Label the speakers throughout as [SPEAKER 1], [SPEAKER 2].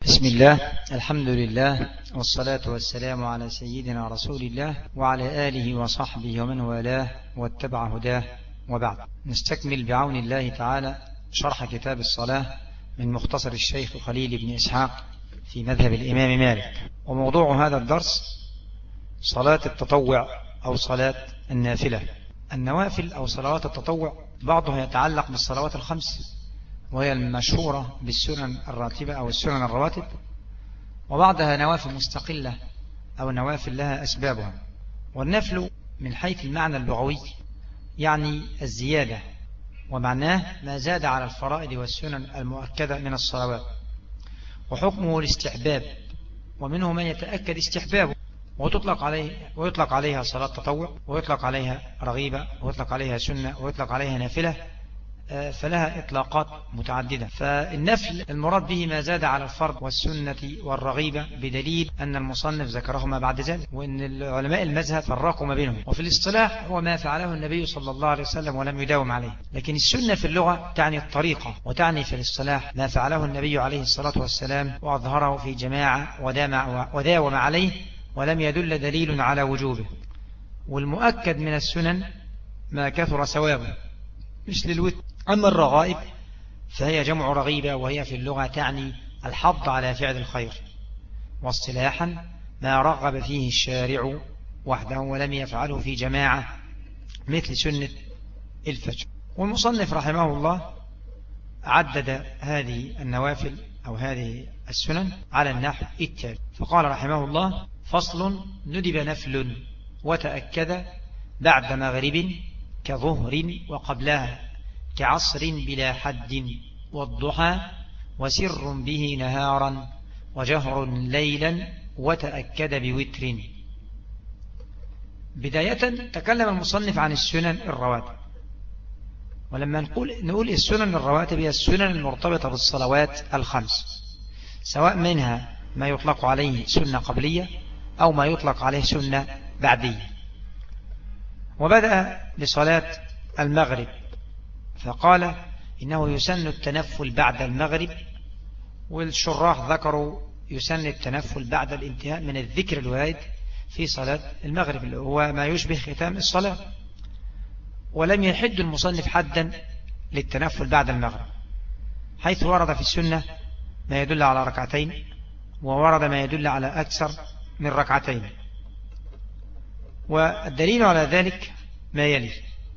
[SPEAKER 1] بسم الله، الحمد لله، والصلاة والسلام على سيدنا رسول الله وعلى آله وصحبه ومن والاه واتبع هداه، وبعد. نستكمل بعون الله تعالى شرح كتاب الصلاة من مختصر الشيخ خليل بن إسحاق في مذهب الإمام مالك. وموضوع هذا الدرس صلاة التطوع أو صلاة النافلة. النوافل أو صلوات التطوع بعضها يتعلق بالصلوات الخمس، وهي المشهورة بالسنن الراتبة أو السنن الرواتب، وبعضها نوافل مستقلة أو نوافل لها أسبابها. والنفل من حيث المعنى اللغوي يعني الزيادة، ومعناه ما زاد على الفرائض والسنن المؤكدة من الصلوات، وحكمه الاستحباب، ومنه من يتأكد استحبابه ويطلق عليها صلاة تطوع، ويطلق عليها رغيبة، ويطلق عليها سنة، ويطلق عليها نافلة، فلها إطلاقات متعددة. فالنفل المراد به ما زاد على الفرض والسنة والرغيبة، بدليل أن المصنف ذكرهما بعد ذلك، وأن العلماء المذهب فرقوا ما بينهم. وفي الاصطلاح هو ما فعله النبي صلى الله عليه وسلم ولم يداوم عليه. لكن السنة في اللغة تعني الطريقة، وتعني في الاصطلاح ما فعله النبي عليه الصلاة والسلام وأظهره في جماعة وداوم عليه ولم يدل دليل على وجوبه. والمؤكد من السنن ما كثر ثوابه مثل الوتر. أما الرغائب فهي جمع رغيبة، وهي في اللغة تعني الحض على فعل الخير، واصطلاحا ما رغب فيه الشارع وحده ولم يفعله في جماعة، مثل سنة الفجر. والمصنف رحمه الله عدد هذه النوافل أو هذه السنن على النحو التالي، فقال رحمه الله: فصل: ندب نفل وتأكد بعد مغرب كظهر وقبلها، كعصر بلا حد، والضحى، وسر به نهارا، وجهر ليلا، وتأكد بوتر. بداية تكلم المصنف عن السنن الرواتب. ولما نقول السنن الرواتب هي السنن المرتبطة بالصلوات الخمس، سواء منها ما يطلق عليه سنة قبلية أو ما يطلق عليه سنة بعدية. وبدأ بصلاة المغرب فقال إنه يسن التنفل بعد المغرب، والشراح ذكروا يسن التنفل بعد الانتهاء من الذكر الوارد في صلاة المغرب، اللي هو ما يشبه ختام الصلاة. ولم يحد المصنف حدا للتنفل بعد المغرب، حيث ورد في السنة ما يدل على ركعتين، وورد ما يدل على أكثر من ركعتين. والدليل على ذلك ما يلي: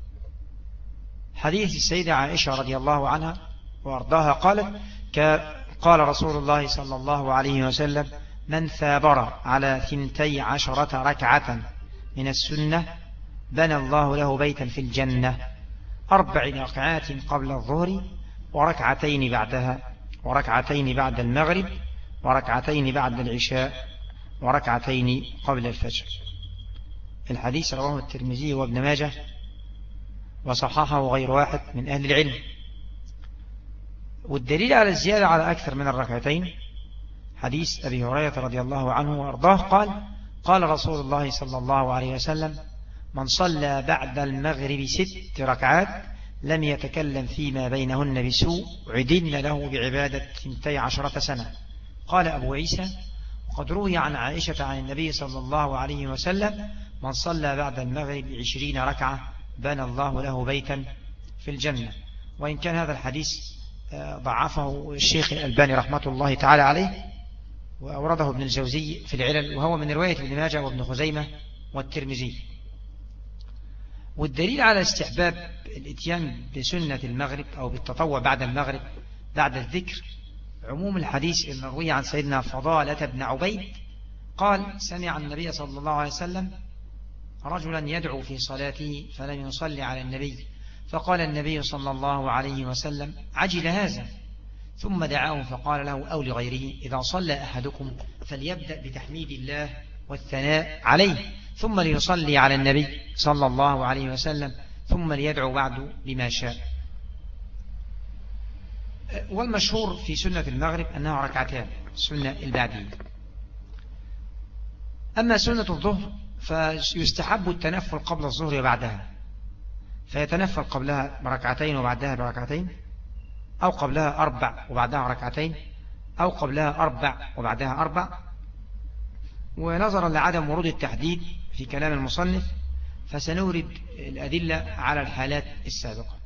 [SPEAKER 1] حديث السيدة عائشة رضي الله عنها وأرضاها قالت: قال رسول الله صلى الله عليه وسلم: من ثابر على 12 ركعة من السنة بنى الله له بيتا في الجنة، 4 ركعات قبل الظهر، وركعتين بعدها، وركعتين بعد المغرب، وركعتين بعد العشاء، وركعتين قبل الفجر. الحديث رواه الترمذي وابن ماجه، وصححه غير واحد من أهل العلم. والدليل على الزيادة على أكثر من الركعتين حديث أبي هريرة رضي الله عنه وأرضاه قال رسول الله صلى الله عليه وسلم: من صلى بعد المغرب 6 ركعات لم يتكلم فيما بينهن بسوء عدن له بعبادة 12 سنة. قال أبو عيسى: وقد روي عن عائشة عن النبي صلى الله عليه وسلم: من صلى بعد المغرب 20 ركعة بنى الله له بيتا في الجنة. وإن كان هذا الحديث ضعفه الشيخ الألباني رحمة الله تعالى عليه، وأورده ابن الجوزي في العلل، وهو من رواية ابن ماجه وابن خزيمة والترمذي. والدليل على استحباب الاتيان بسنة المغرب أو بالتطوع بعد المغرب بعد الذكر عموم الحديث المروي عن سيدنا فضالة بن عبيد قال: سمع النبي صلى الله عليه وسلم رجلا يدعو في صلاته فلم يصلي على النبي، فقال النبي صلى الله عليه وسلم: عجل هذا. ثم دعاه فقال له أو لغيره: إذا صلى أحدكم فليبدأ بتحميد الله والثناء عليه، ثم ليصلي على النبي صلى الله عليه وسلم، ثم ليدعو بعد بما شاء. والمشهور في سنة المغرب أنها ركعتان، السنة البعدية. أما سنة الظهر فيستحب التنفل قبل الظهر وبعدها، فيتنفل قبلها بركعتين وبعدها بركعتين، أو قبلها 4 وبعدها ركعتين، أو قبلها 4 وبعدها 4. ونظرا لعدم ورود التحديد في كلام المصنف فسنورد الأدلة على الحالات السابقة.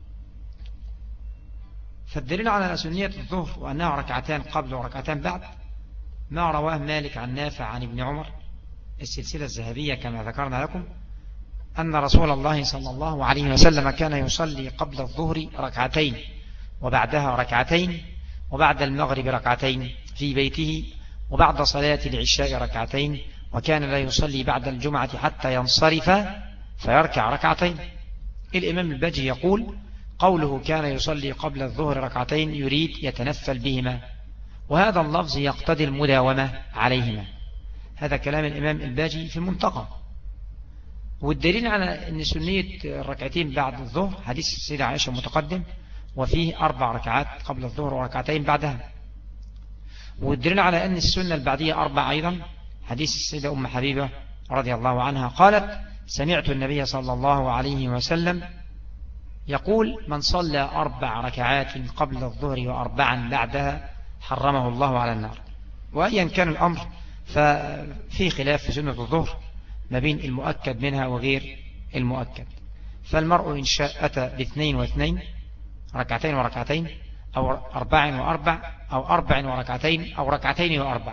[SPEAKER 1] فالدليل على سنية الظهر وأنها ركعتان قبل وركعتان بعد ما رواه مالك عن نافع عن ابن عمر السلسلة الذهبية كما ذكرنا لكم أن رسول الله صلى الله عليه وسلم كان يصلي قبل الظهر ركعتين وبعدها ركعتين وبعد المغرب ركعتين في بيته وبعد صلاة العشاء ركعتين، وكان لا يصلي بعد الجمعة حتى ينصرف فيركع ركعتين. الإمام الباجي يقول قوله كان يصلي قبل الظهر ركعتين يريد يتنفل بهما، وهذا اللفظ يقتضي المداومة عليهما. هذا كلام الإمام الباجي في المنتقى. والدليل على أن سنية الركعتين بعد الظهر حديث السيدة عائشة متقدم وفيه 4 ركعات قبل الظهر وركعتين بعدها. والدليل على أن السنة البعدية 4 أيضا حديث السيدة أم حبيبة رضي الله عنها قالت سمعت النبي صلى الله عليه وسلم يقول من صلى 4 ركعات قبل الظهر و4 بعدها حرمه الله على النار. وأيا كان الأمر ففي خلاف في سنة الظهر ما بين المؤكد منها وغير المؤكد. فالمرء إن شاء أتى باثنين واثنين ركعتين وركعتين أو 4 وأربع أو 4 وركعتين أو ركعتين وأربع.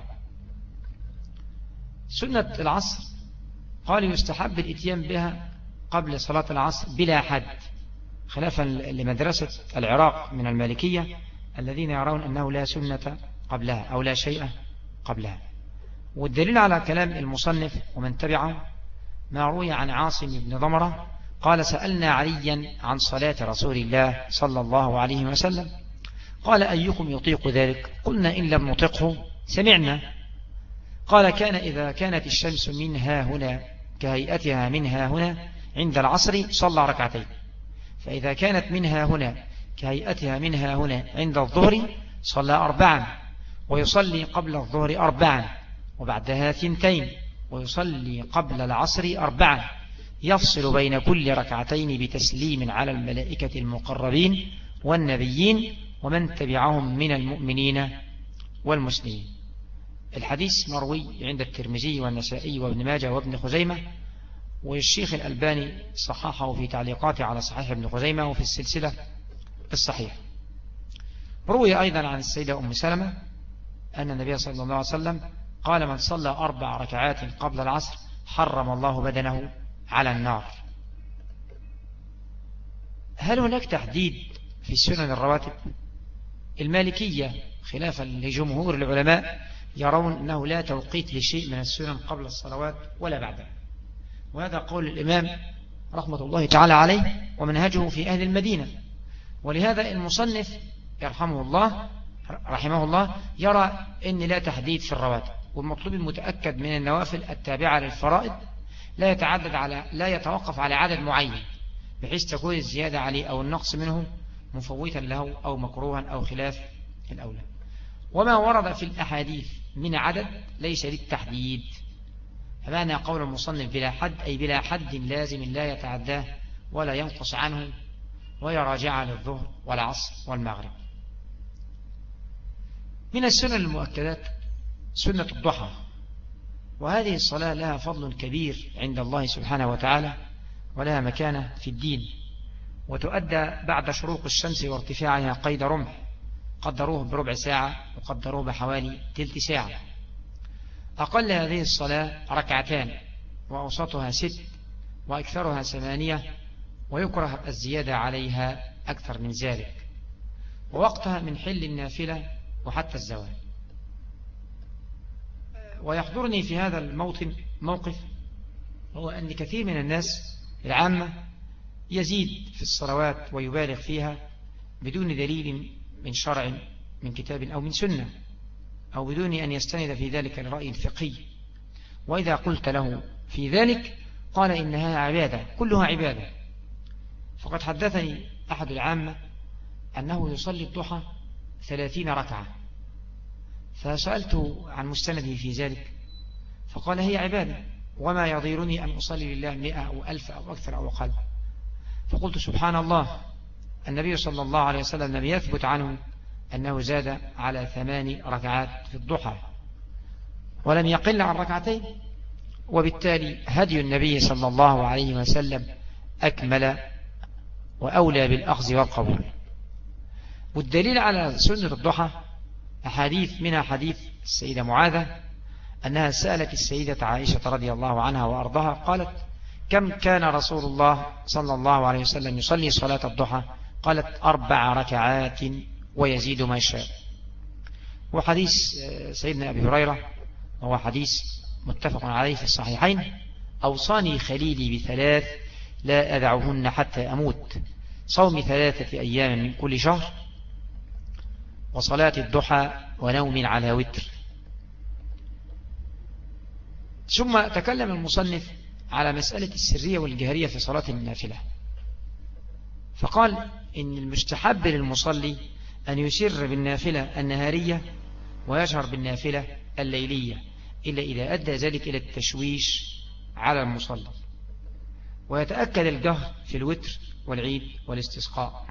[SPEAKER 1] سنة العصر قال يستحب الاتيان بها قبل صلاة العصر بلا حد، خلافا لمدرسة العراق من المالكية الذين يرون أنه لا سنة قبلها أو لا شيء قبلها. والدليل على كلام المصنف ومن تبعه ما روي عن عاصم بن ضمرة قال سألنا عليا عن صلاة رسول الله صلى الله عليه وسلم قال أيكم يطيق ذلك؟ قلنا إن لم نطقه سمعنا. قال كان إذا كانت الشمس منها هنا كهيئتها منها هنا عند العصر صلى ركعتين، فإذا كانت منها هنا كهيئتها منها هنا عند الظهر صلى 4 ويصلي قبل الظهر 4 وبعدها 2 ويصلي قبل العصر 4 يفصل بين كل ركعتين بتسليم على الملائكة المقربين والنبيين ومن تبعهم من المؤمنين والمسلمين. الحديث مروي عند الترمذي والنسائي وابن ماجه وابن خزيمة، والشيخ الألباني صححه في تعليقاته على صحيح ابن خزيمة وفي السلسلة الصحيح. روي أيضا عن السيدة أم سلمة أن النبي صلى الله عليه وسلم قال من صلى 4 ركعات قبل العصر حرم الله بدنه على النار. هل هناك تحديد في السنن الرواتب؟ المالكية خلافا لجمهور العلماء يرون أنه لا توقيت لشيء من السنن قبل الصلوات ولا بعدها، وهذا قول الإمام رحمة الله تعالى عليه ومنهجه في أهل المدينة. ولهذا المصنف رحمه الله يرى أن لا تحديد في الرواتب، والمطلوب المتأكد من النوافل التابعة للفرائض لا يتوقف على عدد معين بحيث تكون الزيادة عليه أو النقص منه مفوتا له أو مكروها أو خلاف الأولى. وما ورد في الأحاديث من عدد ليس للتحديد، فمعنى قول المصنف بلا حد أي بلا حد لازم لا يتعداه ولا ينقص عنه ويراجع للظهر والعصر والمغرب. من السنن المؤكدات سنة الضحى، وهذه الصلاة لها فضل كبير عند الله سبحانه وتعالى ولها مكانة في الدين، وتؤدى بعد شروق الشمس وارتفاعها قيد رمح، قدروه بربع ساعة وقدروه بحوالي تلت ساعة. أقل هذه الصلاة 2 ركعتان وأوسطها 6 وأكثرها 8، ويكره الزيادة عليها أكثر من ذلك، ووقتها من حل النافلة وحتى الزوال. ويحضرني في هذا موقف هو أن كثير من الناس العامة يزيد في الصلوات ويبالغ فيها بدون دليل من شرع من كتاب أو من سنة، أو بدون أن يستند في ذلك لرأي فقهي. وإذا قلت له في ذلك قال إنها عبادة، كلها عبادة. فقد حدثني أحد العامة أنه يصلي الضحى 30 ركعة، فسألته عن مستنده في ذلك فقال هي عبادة، وما يضيرني أن أصلي لله 100 أو 1000 أو أكثر أو أقل. فقلت سبحان الله، النبي صلى الله عليه وسلم لم يثبت عنه أنه زاد على 8 ركعات في الضحى ولم يقل عن ركعتين، وبالتالي هدي النبي صلى الله عليه وسلم أكمل وأولى بالأخذ والقبول. والدليل على سنة الضحى أحاديث، منها حديث السيدة معاذة أنها سألت السيدة عائشة رضي الله عنها وأرضها قالت: كم كان رسول الله صلى الله عليه وسلم يصلي صلاة الضحى؟ قالت: 4 ركعات ويزيد ما شاء. وحديث سيدنا أبي هريرة وهو حديث متفق عليه في الصحيحين: أوصاني خليلي ب3 لا أدعهن حتى أموت: صوم 3 أيام من كل شهر، وصلاة الضحى، ونوم على وتر. ثم تكلم المصنف على مسألة السرية والجهرية في صلاة النافلة، فقال إن المستحب للمصلي أن يسر بالنافلة النهارية ويجهر بالنافلة الليلية، إلا إذا أدى ذلك إلى التشويش على المصلي، ويتأكد الجهر في الوتر والعيد والاستسقاء.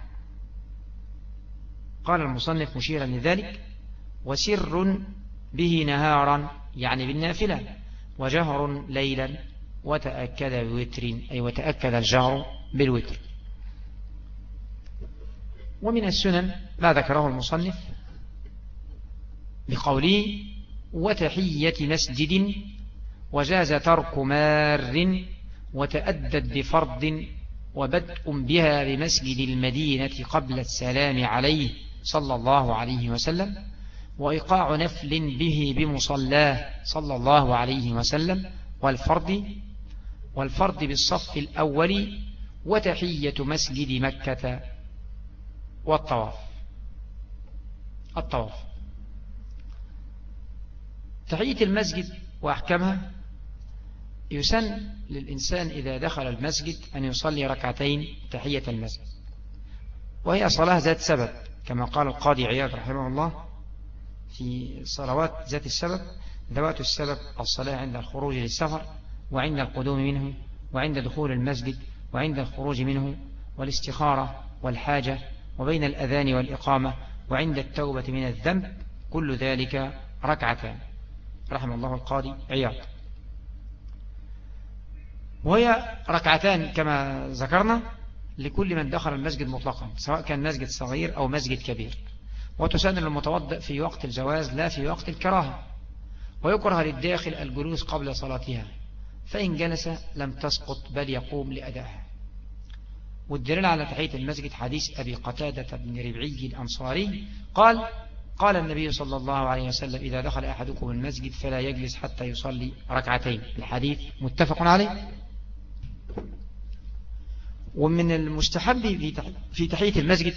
[SPEAKER 1] قال المصنف مشيرا لذلك: وسر به نهارا يعني بالنافلة، وجهر ليلا، وتأكد بوتر أي وتأكد الجهر بالوتر. ومن السنن ما ذكره المصنف بقوله: وتحية مسجد، وجاز ترك مار، وتأدت بفرض، وبدء بها بمسجد المدينة قبل السلام عليه صلى الله عليه وسلم، وإيقاع نفل به بمصلاه صلى الله عليه وسلم، والفرض بالصف الأول، وتحية مسجد مكة، والطواف. تحية المسجد وأحكامها: يسن للإنسان إذا دخل المسجد أن يصلي 2 تحية المسجد، وهي صلاة ذات سبب، كما قال القاضي عياض رحمه الله في صلوات ذات السبب: ذوات السبب الصلاة عند الخروج للسفر، وعند القدوم منه، وعند دخول المسجد، وعند الخروج منه، والاستخارة، والحاجة، وبين الأذان والإقامة، وعند التوبة من الذنب، كل ذلك 2 رحم الله القاضي عياض. وهي 2 كما ذكرنا لكل من دخل المسجد مطلقا، سواء كان مسجد صغير أو مسجد كبير، وتسن للمتوضئ في وقت الجواز لا في وقت الكراهة، ويكره للداخل الجلوس قبل صلاتها، فإن جلس لم تسقط بل يقوم لأدائها. والدليل على تحية المسجد حديث أبي قتادة بن ربعي الأنصاري قال النبي صلى الله عليه وسلم: إذا دخل أحدكم المسجد فلا يجلس حتى يصلي 2. الحديث متفق عليه. ومن المستحب في تحية المسجد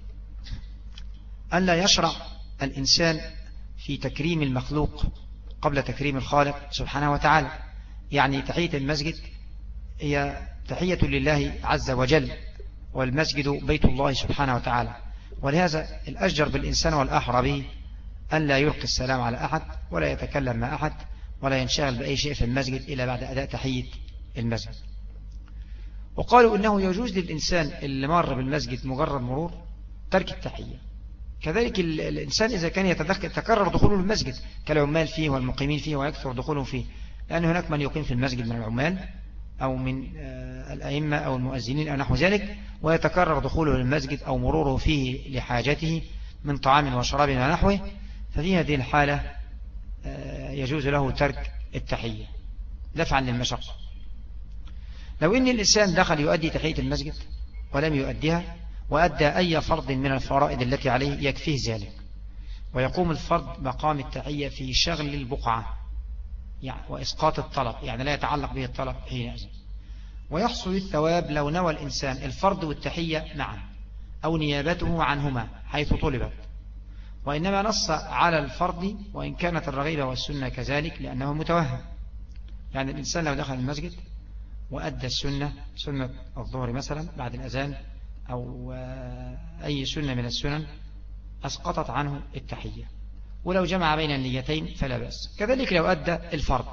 [SPEAKER 1] أن لا يشرع الإنسان في تكريم المخلوق قبل تكريم الخالق سبحانه وتعالى. يعني تحية المسجد هي تحية لله عز وجل، والمسجد بيت الله سبحانه وتعالى، ولهذا الأشجر بالإنسان والأحرى به أن لا يلقي السلام على أحد، ولا يتكلم مع أحد، ولا ينشغل بأي شيء في المسجد إلا بعد أداء تحية المسجد. وقالوا إنه يجوز للإنسان اللي مر بالمسجد مجرد مرور ترك التحية. كذلك الإنسان إذا كان يتكرر دخوله المسجد كالعمال فيه والمقيمين فيه ويكثر دخوله فيه، لأن هناك من يقيم في المسجد من العمال أو من الأئمة أو المؤذنين أو نحو ذلك، ويتكرر دخوله للمسجد أو مروره فيه لحاجته من طعام وشراب ونحوه، ففي هذه الحالة يجوز له ترك التحية دفعا للمشقة. لو إن الإنسان دخل يؤدي تحية المسجد ولم يؤديها وأدى أي فرض من الفرائض التي عليه يكفيه ذلك، ويقوم الفرض مقام التحية في شغل البقعة يعني وإسقاط الطلب، يعني لا يتعلق به الطلب حينئذ، ويحصل الثواب لو نوى الإنسان الفرض والتحية معا أو نيابته عنهما حيث طلبت، وإنما نص على الفرض وإن كانت الرغيبة والسنة كذلك لأنه متوهم. يعني الإنسان لو دخل المسجد وأدى السنة، سنة الظهر مثلا بعد الأذان أو أي سنة من السنن، أسقطت عنه التحية، ولو جمع بين النيتين فلا بأس. كذلك لو أدى الفرض.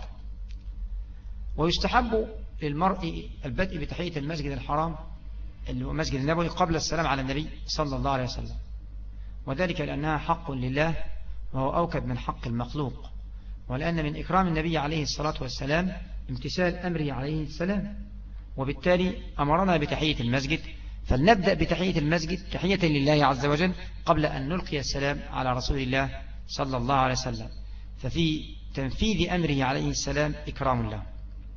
[SPEAKER 1] ويستحب للمرء البدء بتحية المسجد الحرام اللي هو مسجد النبوي قبل السلام على النبي صلى الله عليه وسلم، وذلك لأنها حق لله وهو أوكد من حق المخلوق، ولأن من إكرام النبي عليه الصلاة والسلام امتثال أمره عليه السلام، وبالتالي أمرنا بتحية المسجد، فلنبدأ بتحية المسجد تحية لله عز وجل قبل أن نلقي السلام على رسول الله صلى الله عليه وسلم، ففي تنفيذ أمره عليه السلام إكرام له.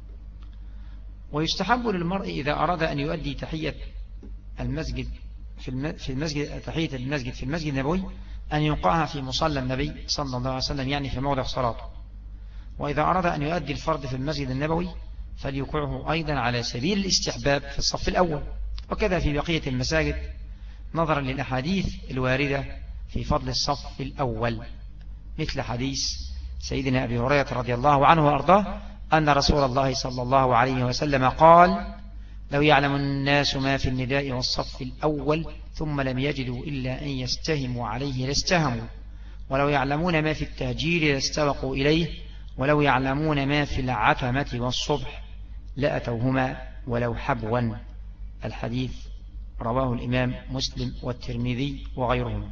[SPEAKER 1] ويستحب للمرء إذا أراد أن يؤدي تحية المسجد تحية المسجد في المسجد النبوي أن يوقعها في مصلى النبي صلى الله عليه وسلم، يعني في موضع صلاته. وإذا أراد أن يؤدي الفرض في المسجد النبوي فليوقعه أيضا على سبيل الاستحباب في الصف الأول، وكذا في بقية المساجد نظرا للأحاديث الواردة في فضل الصف الأول، مثل حديث سيدنا أبي هريرة رضي الله عنه وأرضاه أن رسول الله صلى الله عليه وسلم قال: لو يعلم الناس ما في النداء والصف الأول ثم لم يجدوا إلا أن يستهموا عليه لاستهموا، ولو يعلمون ما في التهجير لاستبقوا إليه، ولو يعلمون ما في العتمة والصبح لأتوهما ولو حبوا. الحديث رواه الإمام مسلم والترمذي وغيرهما.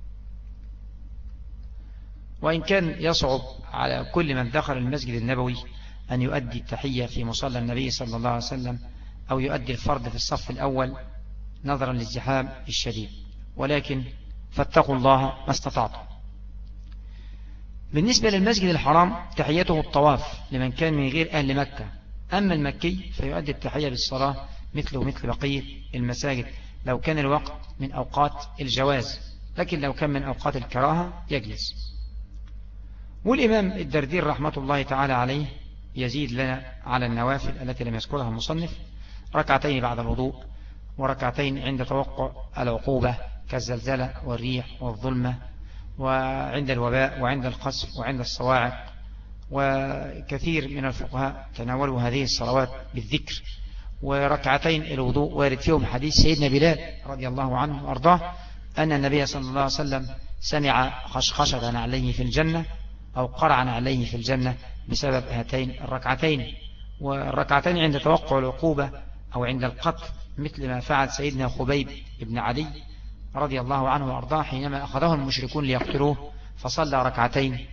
[SPEAKER 1] وإن كان يصعب على كل من دخل المسجد النبوي أن يؤدي التحية في مصلى النبي صلى الله عليه وسلم أو يؤدي الفرض في الصف الأول نظرا للزحام الشديد، ولكن فاتقوا الله ما استطعتم. بالنسبة للمسجد الحرام تحيته الطواف لمن كان من غير أهل مكة، أما المكي فيؤدي التحية بالصلاة مثله مثل بقية المساجد لو كان الوقت من أوقات الجواز، لكن لو كان من أوقات الكراهة يجلس. والإمام الدردير رحمة الله تعالى عليه يزيد لنا على النوافل التي لم يذكرها المصنف: ركعتين بعد الوضوء، وركعتين عند توقع العقوبة كالزلزلة والريح والظلمة، وعند الوباء وعند القصف وعند الصواعق. وكثير من الفقهاء تناولوا هذه الصلوات بالذكر. وركعتين الوضوء وارد فيهم حديث سيدنا بلال رضي الله عنه وأرضاه أن النبي صلى الله عليه وسلم سمع خشخشة عليه في الجنة أو قرعا عليه في الجنة بسبب هاتين الركعتين. والركعتين عند توقع العقوبة أو عند القتل مثل ما فعل سيدنا خبيب بن عدي رضي الله عنه وأرضاه حينما أخذه المشركون ليقتلوه فصلى ركعتين،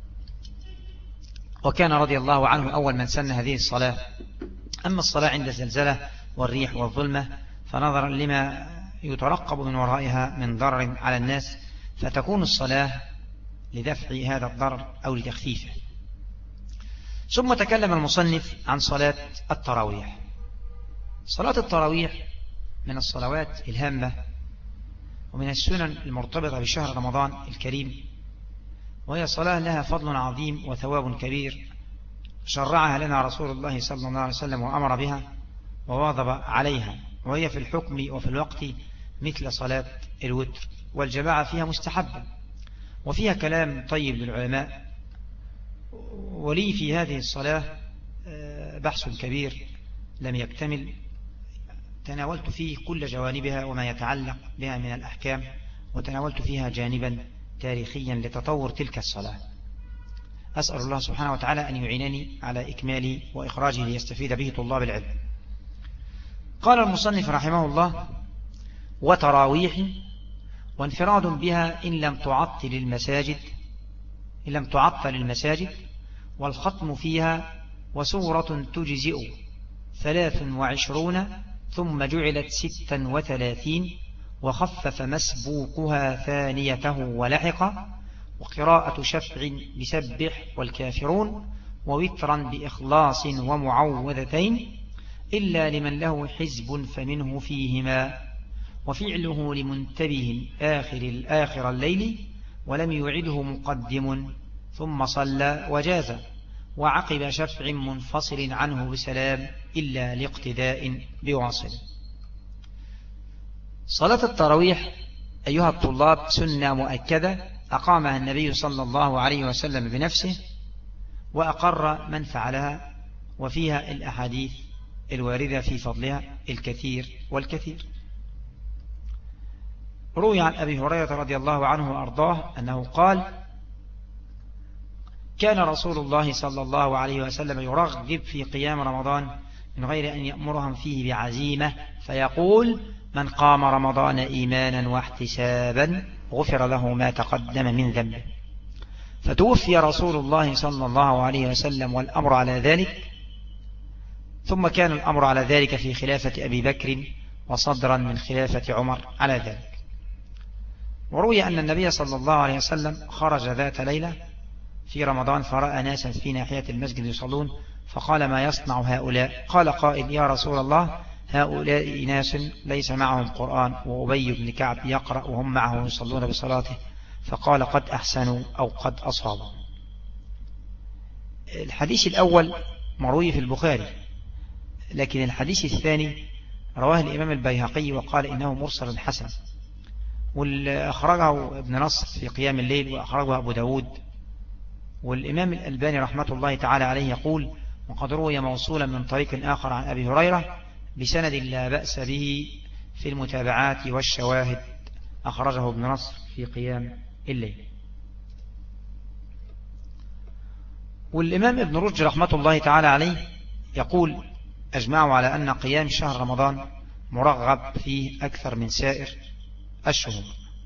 [SPEAKER 1] وكان رضي الله عنه أول من سن هذه الصلاة. أما الصلاة عند الزلزلة والريح والظلمة فنظرا لما يترقب من ورائها من ضرر على الناس فتكون الصلاة لدفع هذا الضرر أو لتخفيفه. ثم تكلم المصنف عن صلاة التراويح. صلاة التراويح من الصلوات الهامة ومن السنن المرتبطة بشهر رمضان الكريم، وهي صلاة لها فضل عظيم وثواب كبير شرعها لنا رسول الله صلى الله عليه وسلم وأمر بها وواظب عليها، وهي في الحكم وفي الوقت مثل صلاة الوتر، والجماعة فيها مستحبة وفيها كلام طيب للعلماء. ولي في هذه الصلاة بحث كبير لم يكتمل، تناولت فيه كل جوانبها وما يتعلق بها من الأحكام، وتناولت فيها جانبا تاريخيا لتطور تلك الصلاة. أسأل الله سبحانه وتعالى أن يعينني على إكماله وإخراجه ليستفيد به طلاب العلم. قال المصنف رحمه الله: وتراويح وانفراد بها إن لم تعطل المساجد، والختم فيها وسورة تجزئ 23 ثم جعلت 36 وخفف مسبوقها ثانيته ولحق، وقراءة شفع بسبح والكافرون، ووترا بإخلاص ومعوذتين، إلا لمن له حزب فمنه فيهما، وفعله لمنتبه آخر الليل ولم يعده مقدم ثم صلى وجاز، وعقب شفع منفصل عنه بسلام إلا لاقتداء بواصل. صلاة التراويح أيها الطلاب سنة مؤكدة أقامها النبي صلى الله عليه وسلم بنفسه وأقر من فعلها، وفيها الأحاديث الواردة في فضلها الكثير والكثير. روي عن أبي هريرة رضي الله عنه وأرضاه أنه قال: كان رسول الله صلى الله عليه وسلم يرغب في قيام رمضان من غير أن يأمرهم فيه بعزيمة، فيقول: من قام رمضان إيمانا واحتسابا غفر له ما تقدم من ذنبه. فتوفي رسول الله صلى الله عليه وسلم والأمر على ذلك، ثم كان الأمر على ذلك في خلافة أبي بكر وصدرا من خلافة عمر على ذلك. وروي أن النبي صلى الله عليه وسلم خرج ذات ليلة في رمضان فرأى ناسا في ناحية المسجد يصلون، فقال: ما يصنع هؤلاء؟ قال قائل: يا رسول الله، هؤلاء ناس ليس معهم قرآن، وأبي بن كعب يقرأ وهم معه يصلون بصلاته. فقال: قد أحسنوا أو قد أصابوا. الحديث الأول مروي في البخاري، لكن الحديث الثاني رواه الإمام البيهقي وقال إنه مرسل حسن، وأخرجه ابن نصر في قيام الليل، وأخرجه أبو داود. والإمام الألباني رحمة الله تعالى عليه يقول: وقد روي موصولا من طريق آخر عن أبي هريرة بسند لا بأس به في المتابعات والشواهد، أخرجه ابن نصر في قيام الليل. والإمام ابن رشد رحمة الله تعالى عليه يقول: أجمعوا على أن قيام شهر رمضان مرغب فيه أكثر من سائر الشهور.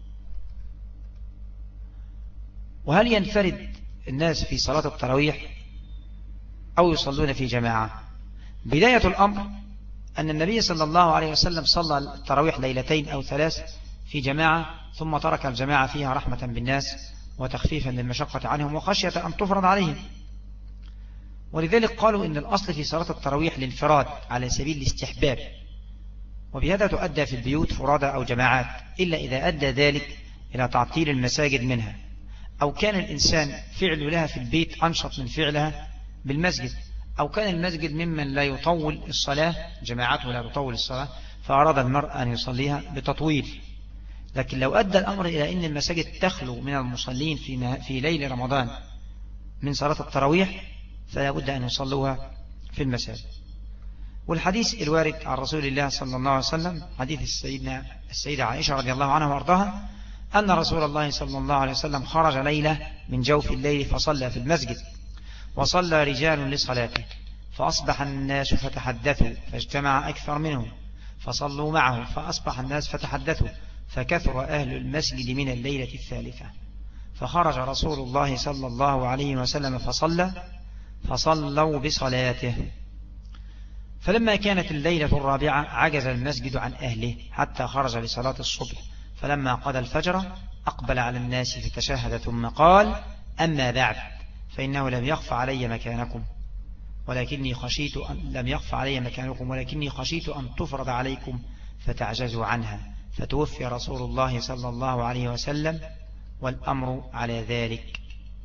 [SPEAKER 1] وهل ينفرد الناس في صلاة التراويح أو يصلون في جماعة؟ بداية الأمر أن النبي صلى الله عليه وسلم صلى التراويح ليلتين أو 3 في جماعة، ثم ترك الجماعة فيها رحمة بالناس وتخفيفا للمشقة عنهم وخشية أن تفرض عليهم. ولذلك قالوا إن الأصل في صلاة التراويح الانفراد على سبيل الاستحباب، وبهذا تؤدى في البيوت فرادى أو جماعات، إلا إذا أدى ذلك إلى تعطيل المساجد منها، أو كان الإنسان فعل لها في البيت أنشط من فعلها بالمسجد، أو كان المسجد ممن لا يطول الصلاة، جماعته لا تطول الصلاة، فأراد المرء أن يصليها بتطويل. لكن لو أدى الأمر إلى أن المساجد تخلو من المصلين في ليل رمضان من صلاة التراويح، فلا بد أن يصلوها في المساجد. والحديث الوارد عن رسول الله صلى الله عليه وسلم، حديث السيدة عائشة رضي الله عنها وارضاها، أن رسول الله صلى الله عليه وسلم خرج ليلة من جوف الليل فصلى في المسجد، وصلى رجال لصلاته، فأصبح الناس فتحدثوا، فاجتمع أكثر منهم فصلوا معه، فأصبح الناس فتحدثوا، فكثر أهل المسجد من الليلة الثالثة، فخرج رسول الله صلى الله عليه وسلم فصلوا بصلاته. فلما كانت الليلة الرابعة عجز المسجد عن أهله حتى خرج لصلاة الصبح، فلما قضى الفجر أقبل على الناس فتشهد ثم قال: أما بعد، فإنه لم يخف علي مكانكم ولكني خشيت أن تفرض عليكم فتعجزوا عنها، فتوفي رسول الله صلى الله عليه وسلم والأمر على ذلك.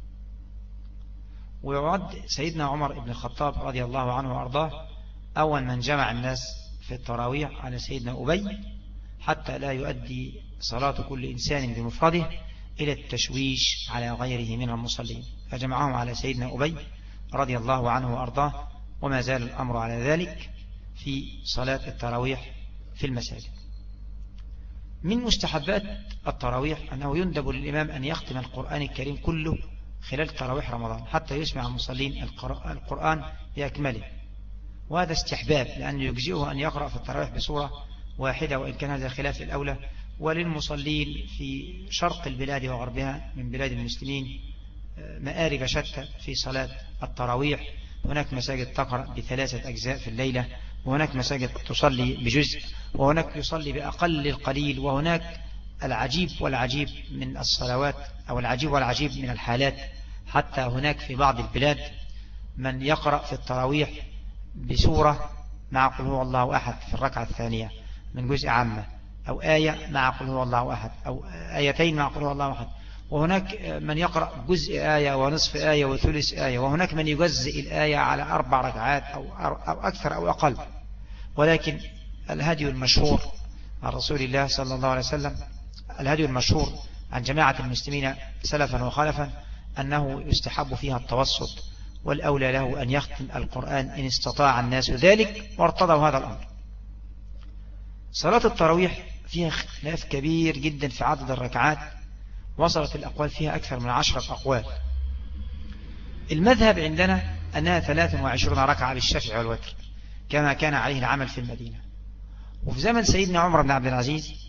[SPEAKER 1] ويعد سيدنا عمر بن الخطاب رضي الله عنه وأرضاه أول من جمع الناس في التراويح على سيدنا أبي، حتى لا يؤدي صلاة كل إنسان بمفرده إلى التشويش على غيره من المصلين، فجمعهم على سيدنا أبي رضي الله عنه وأرضاه، وما زال الأمر على ذلك في صلاة التراويح في المساجد. من مستحبات التراويح أنه يندب للإمام أن يختم القرآن الكريم كله خلال تراويح رمضان حتى يسمع المصلين القرآن بأكمله، وهذا استحباب، لأنه يجزئه أن يقرأ في التراويح بصورة واحدة، وإن كان هذا خلاف الأولى. وللمصلين في شرق البلاد وغربها من بلاد المسلمين مآرب شتى في صلاة التراويح، هناك مساجد تقرأ ب3 أجزاء في الليلة، وهناك مساجد تصلي بجزء، وهناك يصلي بأقل القليل، وهناك العجيب والعجيب من الصلوات، أو العجيب والعجيب من الحالات، حتى هناك في بعض البلاد من يقرأ في التراويح بسورة مع قل هو الله أحد في الركعة الثانية من جزء عامة، أو آية مع قل هو الله أحد، أو آيتين مع قل هو الله أحد. وهناك من يقرأ جزء آية ونصف آية وثلث آية، وهناك من يجزئ الآية على 4 ركعات أو أكثر أو أقل. ولكن الهدي المشهور عن رسول الله صلى الله عليه وسلم، الهدي المشهور عن جماعة المسلمين سلفا وخلفا، أنه يستحب فيها التوسط، والأولى له أن يختم القرآن إن استطاع الناس ذلك وارتضوا هذا الأمر. صلاة التراويح فيها خلاف كبير جدا في عدد الركعات، وصلت الأقوال فيها أكثر من 10 أقوال. المذهب عندنا أنها 23 ركعة بالشفع والوتر كما كان عليه العمل في المدينة. وفي زمن سيدنا عمر بن عبد العزيز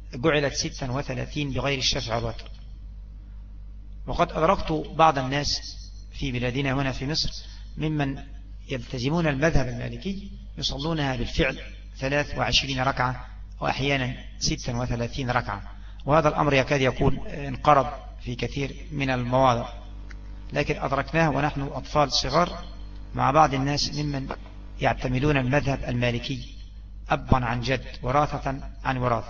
[SPEAKER 1] جعلت 36 بغير الشفع والوتر. وقد أدركت بعض الناس في بلادنا هنا في مصر ممن يلتزمون المذهب المالكي يصلونها بالفعل 23 ركعة وأحيانا 36 ركعة، وهذا الأمر يكاد يكون انقرض في كثير من المواضع، لكن أدركناه ونحن أطفال صغار مع بعض الناس ممن يعتمدون المذهب المالكي أبا عن جد وراثة عن وراثة.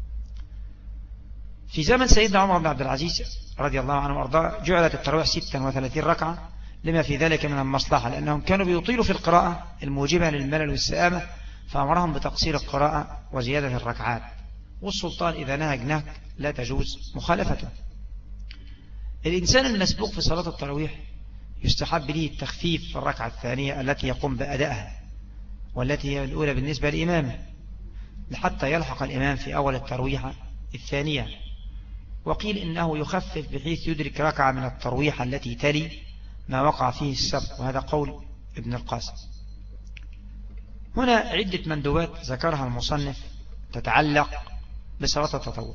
[SPEAKER 1] في زمن سيدنا عمر بن عبد العزيز رضي الله عنه وارضاه جعلت التراويح 36 ركعة لما في ذلك من المصلحة، لأنهم كانوا بيطيلوا في القراءة الموجبة للملل والسآمة، فأمرهم بتقصير القراءة وزيادة الركعات، والسلطان إذا نهج نهج لا تجوز مخالفته. الإنسان المسبوق في صلاة التراويح يستحب له التخفيف في الركعة الثانية التي يقوم بأدائها، والتي هي الأولى بالنسبة لإمامه، لحتى يلحق الإمام في أول الترويحة الثانية. وقيل إنه يخفف بحيث يدرك ركعة من الترويحة التي تلي ما وقع فيه السبق، وهذا قول ابن القاسم. هنا عدة مندوبات ذكرها المصنف تتعلق بصلاة التطوع،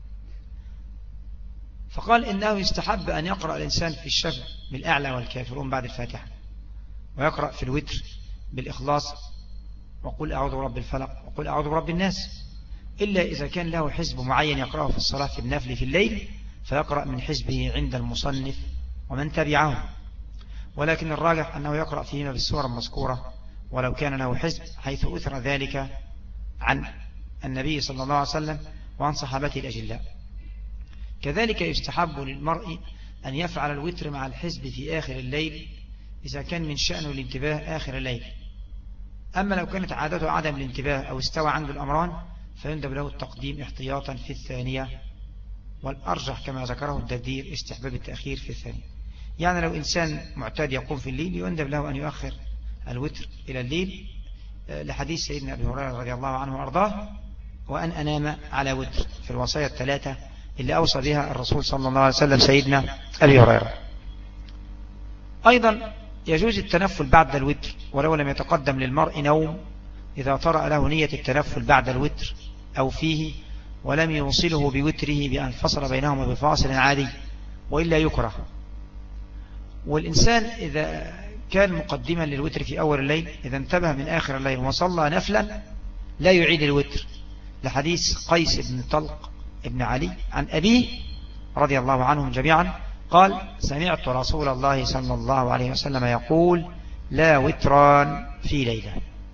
[SPEAKER 1] فقال إنه يستحب أن يقرأ الإنسان في الشفع بالأعلى والكافرون بعد الفاتحة، ويقرأ في الوتر بالإخلاص وقل أعوذ برب الفلق وقل أعوذ برب الناس، إلا إذا كان له حزب معين يقرأه في الصلاة في النفل في الليل فيقرأ من حزبه عند المصنف ومن تبعه، ولكن الراجح أنه يقرأ فيهما بالسورة المذكورة ولو كان له حزب، حيث أثر ذلك عن النبي صلى الله عليه وسلم وعن صحابته الأجلاء. كذلك يستحب للمرء أن يفعل الوتر مع الحزب في آخر الليل إذا كان من شأنه الانتباه آخر الليل. أما لو كانت عادته عدم الانتباه أو استوى عنده الأمران فيندب له التقديم احتياطا في الثانية، والأرجح كما ذكره الدردير استحباب التأخير في الثانية. يعني لو إنسان معتاد يقوم في الليل يندب له أن يؤخر الوتر إلى الليل، لحديث سيدنا أبي هريرة رضي الله عنه وأرضاه وأن أنام على وتر، في الوصايا الثلاثة اللي أوصى بها الرسول صلى الله عليه وسلم سيدنا أبي هريرة. أيضا يجوز التنفل بعد الوتر ولو لم يتقدم للمرء نوم، إذا طرأ له نية التنفل بعد الوتر أو فيه ولم يوصله بوتره بأن فصل بينهما بفاصل عادي، وإلا يكره. والإنسان إذا كان مقدما للوتر في أول الليل إذا انتبه من آخر الليل وصلى نفلا لا يعيد الوتر، لحديث قيس بن طلق ابن علي عن أبيه رضي الله عنهم جميعا قال سمعت رسول الله صلى الله عليه وسلم يقول لا وتران في ليلة.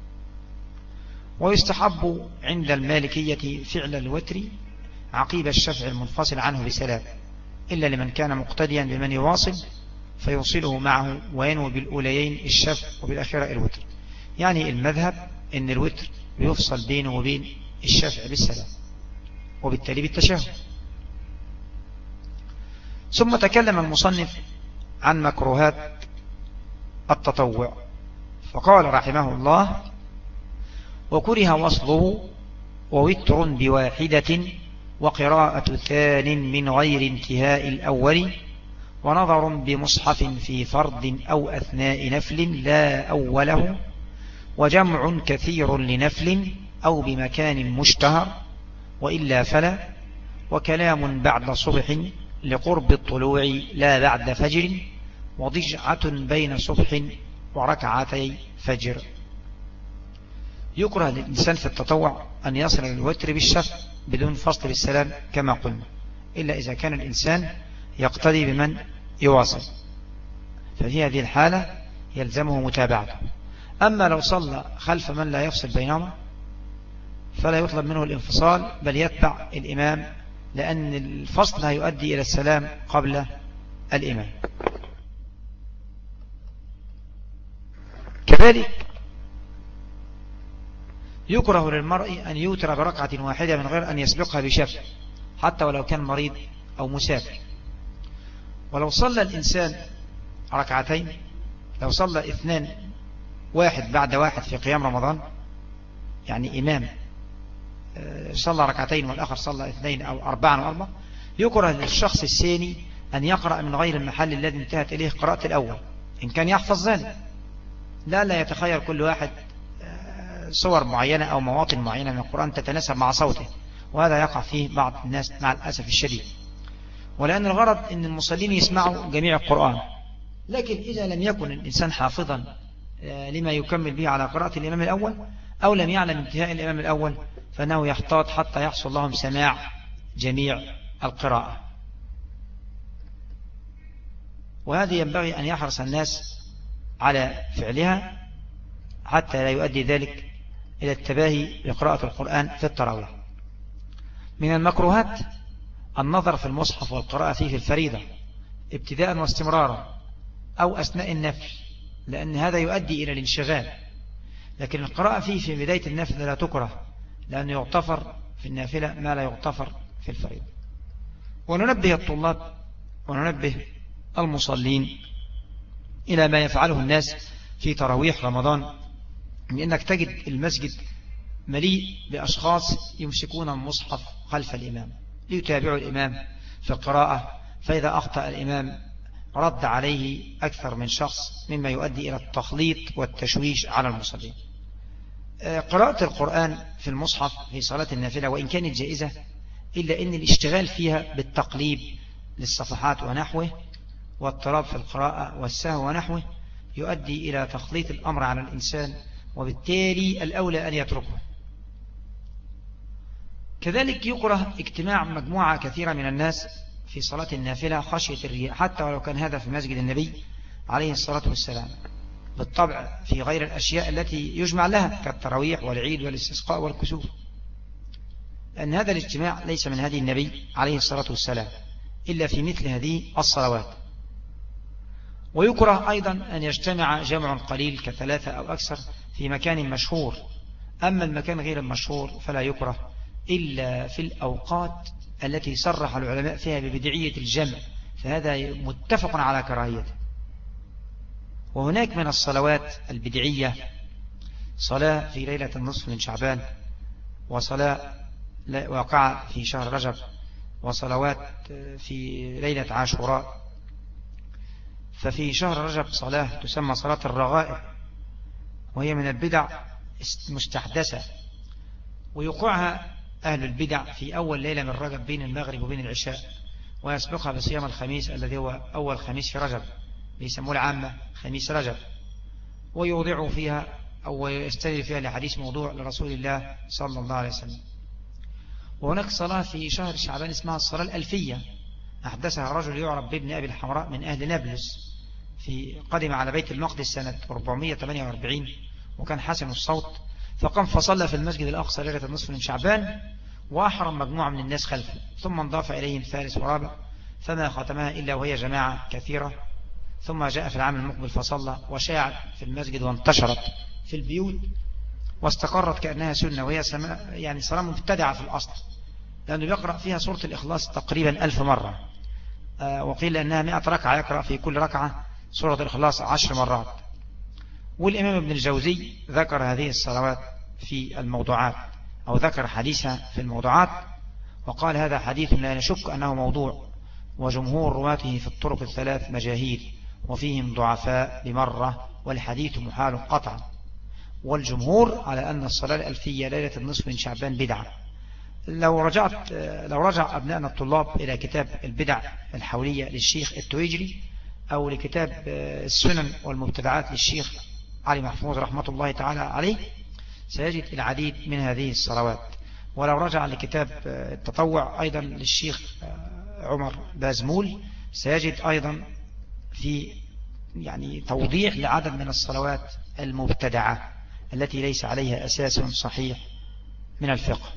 [SPEAKER 1] ويستحب عند المالكية فعل الوتر عقيب الشفع المنفصل عنه بسلام، إلا لمن كان مقتديا بمن يواصل فيوصله معه وينوي بالأوليين الشفع وبالأخيرة الوتر. يعني المذهب أن الوتر يفصل بينه وبين الشفع بالسلام وبالتالي بالتشهد. ثم تكلم المصنف عن مكروهات التطوع فقال رحمه الله وكره وصله ووتر بواحدة وقراءة ثان من غير انتهاء الأول ونظر بمصحف في فرض أو أثناء نفل لا أوله وجمع كثير لنفل أو بمكان مشتهر وإلا فلا وكلام بعد صبح لقرب الطلوع لا بعد فجر وضجعة بين صبح وركعتي فجر. يكره للإنسان في التطوع أن يصل للوتر بالشفع بدون فصل بالسلام كما قلنا، إلا إذا كان الإنسان يقتدي بمن يواصل، ففي هذه الحالة يلزمه متابعته. أما لو صلى خلف من لا يفصل بينهما فلا يطلب منه الانفصال بل يتبع الإمام، لأن الفصل هيؤدي إلى السلام قبل الإمام. كذلك يكره للمرء أن يوتر بركعة واحدة من غير أن يسبقها بشفع حتى ولو كان مريض أو مسافر. ولو صلى الإنسان ركعتين، لو صلى اثنان واحد بعد واحد في قيام رمضان، يعني إمام صلى ركعتين والآخر صلى اثنين أو أربعة وأربعة، يكره للشخص الثاني أن يقرأ من غير المحل الذي انتهت إليه قراءة الأول إن كان يحفظ ذلك، لا يتخير كل واحد صور معينة أو مواطن معينة من القرآن تتناسب مع صوته وهذا يقع فيه بعض الناس مع الأسف الشديد. ولأن الغرض أن المصلين يسمعوا جميع القرآن، لكن إذا لم يكن الإنسان حافظا لما يكمل به على قراءة الإمام الأول، أو لم يعلم انتهاء الإمام الأول، فإنه يحتاط حتى يحصل لهم سماع جميع القراءة. وهذه ينبغي أن يحرص الناس على فعلها حتى لا يؤدي ذلك إلى التباهي بقراءة القرآن في التراويح. من المكروهات النظر في المصحف والقراءة فيه في الفريضة ابتداء واستمرارا أو أثناء النفل، لأن هذا يؤدي إلى الانشغال. لكن القراءة فيه في بداية النفل لا تكره، لأنه يغتفر في النافلة ما لا يغتفر في الفريضة. وننبه الطلاب وننبه المصلين إلى ما يفعله الناس في تراويح رمضان، من أنك تجد المسجد مليء بأشخاص يمسكون المصحف خلف الإمام ليتابعوا الإمام في القراءة، فإذا أخطأ الإمام رد عليه أكثر من شخص، مما يؤدي إلى التخليط والتشويش على المصلين. قراءة القرآن في المصحف في صلاة النافلة وإن كانت جائزة، إلا أن الاشتغال فيها بالتقليب للصفحات ونحوه واضطراب في القراءة والسهو ونحوه يؤدي إلى تخليط الأمر على الإنسان، وبالتالي الأولى أن يتركه. كذلك يكره اجتماع مجموعة كثيرة من الناس في صلاة النافلة خشية الرياء، حتى ولو كان هذا في مسجد النبي عليه الصلاة والسلام، بالطبع في غير الأشياء التي يجمع لها كالتراويح والعيد والاستسقاء والكسوف، لأن هذا الاجتماع ليس من هدي النبي عليه الصلاة والسلام إلا في مثل هذه الصلوات. ويكره أيضا أن يجتمع جمع قليل كثلاثة أو أكثر في مكان مشهور، أما المكان غير المشهور فلا يكره إلا في الأوقات التي صرح العلماء فيها ببدعية الجمع، فهذا متفق على كراهيته. وهناك من الصلوات البدعية صلاة في ليلة النصف من شعبان، وصلاة واقعة في شهر رجب، وصلوات في ليلة عاشوراء. ففي شهر رجب صلاة تسمى صلاة الرغائب، وهي من البدع مستحدثة، ويوقعها أهل البدع في أول ليلة من رجب بين المغرب وبين العشاء، ويسبقها بصيام الخميس الذي هو أول خميس في رجب، بيسموه العامة خميس رجب، ويوضعوا فيها أو يستدل فيها لحديث موضوع لرسول الله صلى الله عليه وسلم. وهناك صلاة في شهر شعبان اسمها الصلاة الألفية، أحدثها رجل يعرف بابن أبي الحمراء من أهل نابلس، قدم على بيت المقدس سنة 448، وكان حسن الصوت، فقام فصلى في المسجد الأقصى ليلة النصف من شعبان، وأحرم مجموعة من الناس خلفه، ثم انضاف إليهم ثالث ورابع، فما ختمها إلا وهي جماعة كثيرة. ثم جاء في العام المقبل فصلى، وشاعت في المسجد وانتشرت في البيوت، واستقرت كأنها سنة، وهي يعني صلاة مبتدعة في الأصل، لأنه يقرأ فيها سورة الإخلاص تقريبا 1000 مرة، وقيل أنها 100 ركعة، يقرأ في كل ركعة سورة الإخلاص 10 مرات. والإمام ابن الجوزي ذكر هذه الصلوات في الموضوعات، أو ذكر حديثها في الموضوعات، وقال هذا حديث لا نشك أنه موضوع، وجمهور رواته في الطرق الثلاث مجاهيل، وفيهم ضعفاء بمرة، والحديث محال قطعا. والجمهور على أن الصلاة الألفية ليلة النصف من شعبان بدعة. لو رجع أبنائنا الطلاب إلى كتاب البدع الحولية للشيخ التويجري، أو لكتاب السنن والمبتدعات للشيخ علي محفوظ رحمة الله تعالى عليه، سيجد العديد من هذه الصلوات. ولو رجع لكتاب التطوع أيضا للشيخ عمر بازمول، سيجد أيضا في يعني توضيح لعدد من الصلوات المبتدعة التي ليس عليها أساس صحيح من الفقه.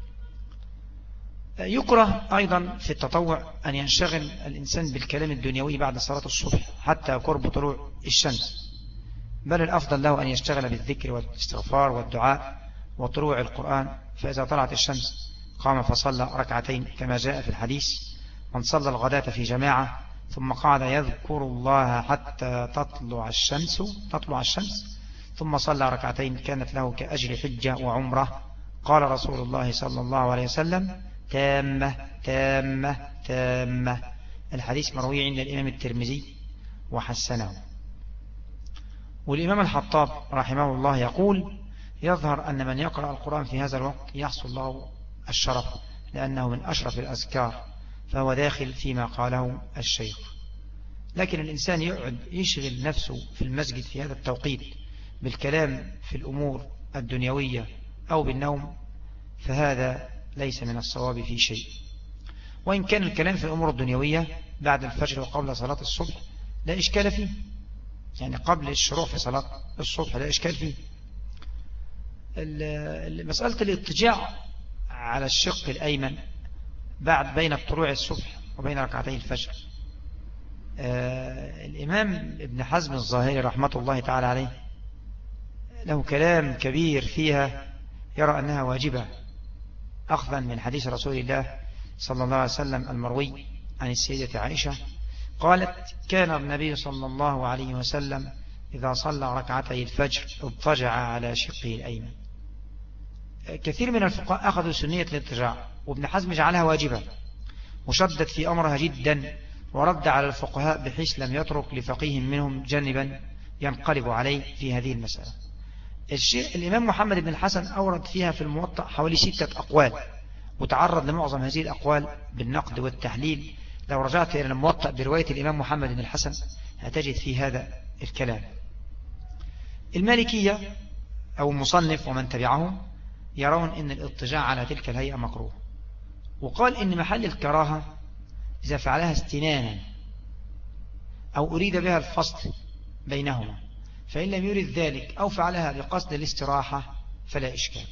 [SPEAKER 1] يكره أيضا في التطوع أن ينشغل الإنسان بالكلام الدنيوي بعد صلاة الصبح حتى قرب طلوع الشمس، بل الأفضل له أن يشتغل بالذكر والاستغفار والدعاء وطلوع القرآن. فإذا طلعت الشمس قام فصلى ركعتين كما جاء في الحديث، من صلى الغداة في جماعة ثم قعد يذكر الله حتى تطلع الشمس ثم صلى ركعتين كانت له كأجر حجة وعمرة. قال رسول الله صلى الله عليه وسلم: تامة تامة تامة. الحديث مروي عند الإمام الترمذي وحسنه. والإمام الحطاب رحمه الله يقول: يظهر أن من يقرأ القرآن في هذا الوقت يحصل له الشرف لأنه من أشرف الأذكار، فهو داخل فيما قاله الشيخ. لكن الإنسان يقعد يشغل نفسه في المسجد في هذا التوقيت بالكلام في الأمور الدنيوية أو بالنوم، فهذا ليس من الصواب في شيء. وإن كان الكلام في الأمور الدنيوية بعد الفجر وقبل صلاة الصبح لا إشكال فيه، يعني قبل الشروع في صلاة الصبح لا إشكال فيه. مسألة الاضطجاع على الشق الأيمن بعد بين طلوع الصبح وبين ركعتي الفجر، الإمام ابن حزم الظاهري رحمة الله تعالى عليه له كلام كبير فيها، يرى أنها واجبة أخذا من حديث رسول الله صلى الله عليه وسلم المروي عن السيدة عائشة قالت: كان النبي صلى الله عليه وسلم إذا صلى ركعتي الفجر اضطجع على شقه الأيمن. كثير من الفقهاء أخذوا سنية الاضطجاع، وابن حزم جعلها واجبة وشدد في أمرها جدا، ورد على الفقهاء بحيث لم يترك لفقيه منهم جانبا ينقلب عليه في هذه المسألة. الإمام محمد بن الحسن أورد فيها في الموطأ حوالي 6 أقوال، وتعرض لمعظم هذه الأقوال بالنقد والتحليل. لو رجعت إلى الموطأ برواية الإمام محمد بن الحسن هتجد في هذا الكلام. المالكية أو المصنف ومن تبعهم يرون أن الاضطجاع على تلك الهيئة مكروه، وقال إن محل الكراهة إذا فعلها استنانا أو أريد بها الفصل بينهما، فإن لم يرد ذلك أو فعلها بقصد الاستراحة فلا إشكال.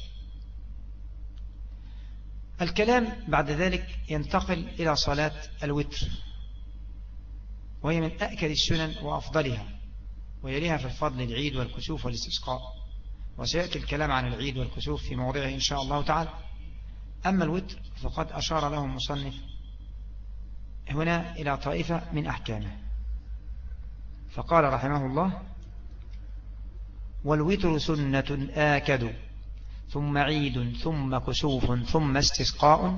[SPEAKER 1] الكلام بعد ذلك ينتقل إلى صلاة الوتر، وهي من أأكد السنن وأفضلها، ويليها في الفضل العيد والكسوف والاستسقاء، وسيأتي الكلام عن العيد والكسوف في موضعه إن شاء الله تعالى. أما الوتر فقد أشار له المصنف هنا إلى طائفة من أحكامه، فقال رحمه الله: والوتر سنة آكد ثم عيد ثم كسوف ثم استسقاء،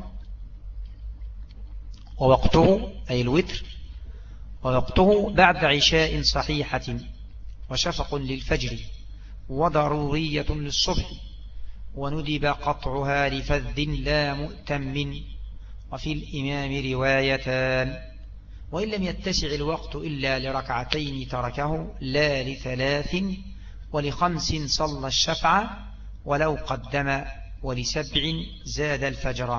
[SPEAKER 1] ووقته أي الوتر ووقته بعد عشاء صحيحة وشفق للفجر وضرورية للصبح، وندب قطعها لفذ لا مؤتم، وفي الإمام روايتان، وإن لم يتسع الوقت إلا لركعتين تركه لا ل3، ول5 صلى الشفع ولو قدم، ول7 زاد الفجر.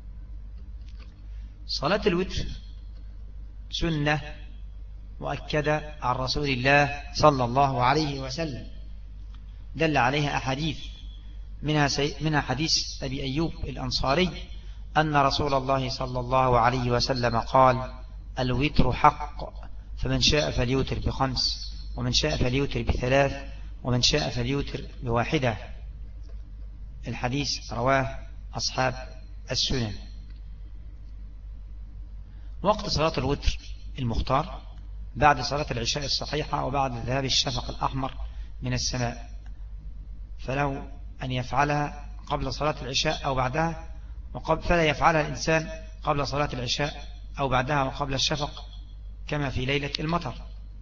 [SPEAKER 1] صلاة الوتر سنة مؤكدة عن رسول الله صلى الله عليه وسلم، دل عليها أحاديث، منها حديث أبي أيوب الأنصاري أن رسول الله صلى الله عليه وسلم قال: الوتر حق، فمن شاء فليوتر ب5، ومن شاء فليوتر ب3، ومن شاء فليوتر ب1. الحديث رواه أصحاب السنن. وقت صلاة الوتر المختار بعد صلاة العشاء الصحيحة وبعد ذهاب الشفق الأحمر من السماء، فلو أن يفعلها قبل صلاة العشاء أو بعدها، فلا يفعلها الإنسان قبل صلاة العشاء أو بعدها وقبل الشفق كما في ليلة المطر.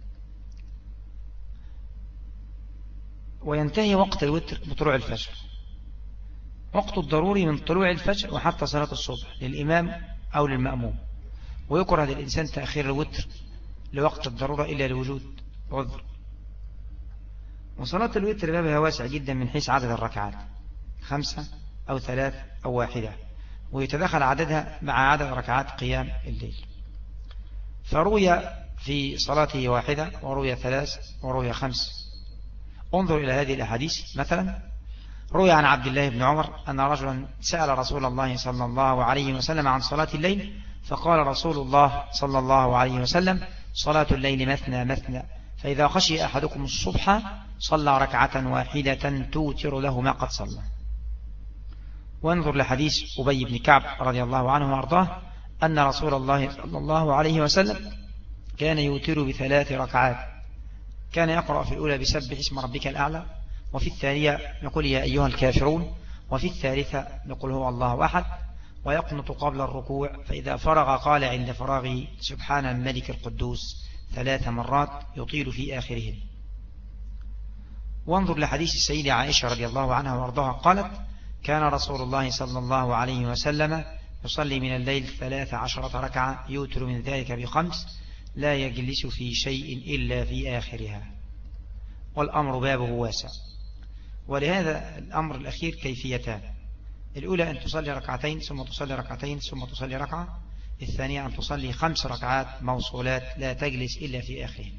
[SPEAKER 1] وينتهي وقت الوتر بطلوع الفجر. وقت الضروري من طلوع الفجر وحتى صلاة الصبح للإمام أو للمأموم، ويكره للإنسان تأخير الوتر لوقت الضرورة إلا لوجود عذر. وصلاة الوتر بابها واسع جدا من حيث عدد الركعات، 5 أو 3 أو 1، ويتدخل عددها مع عدد ركعات قيام الليل. فروي في صلاته 1 وروي 3 وروي 5. انظر إلى هذه الأحاديث. مثلا روي عن عبد الله بن عمر أن رجلا سأل رسول الله صلى الله عليه وسلم عن صلاة الليل، فقال رسول الله صلى الله عليه وسلم: صلاة الليل مثنى مثنى، فإذا خشي أحدكم الصبح صلى 1 توتر له ما قد صلى. وانظر لحديث أبي بن كعب رضي الله عنه وارضاه أن رسول الله صلى الله عليه وسلم كان يوتر ب3 ركعات، كان يقرأ في الأولى بسبح اسم ربك الأعلى، وفي الثانية يقول يا أيها الكافرون، وفي الثالثة يقول هو الله أحد، ويقنط قبل الركوع، فإذا فرغ قال عند فراغه سبحان الملك القدوس 3 مرات يطيل في آخرهن. وانظر لحديث السيدة عائشة رضي الله عنها وارضاها قالت: كان رسول الله صلى الله عليه وسلم يصلي من الليل 13 ركعة يوتر من ذلك ب5 لا يجلس في شيء إلا في آخرها، والأمر بابه واسع. ولهذا الأمر الأخير كيفيتان: الأولى أن تصلي ركعتين ثم تصلي ركعتين ثم تصلي ركعة، الثانية أن تصلي 5 ركعات موصولات لا تجلس إلا في آخرها.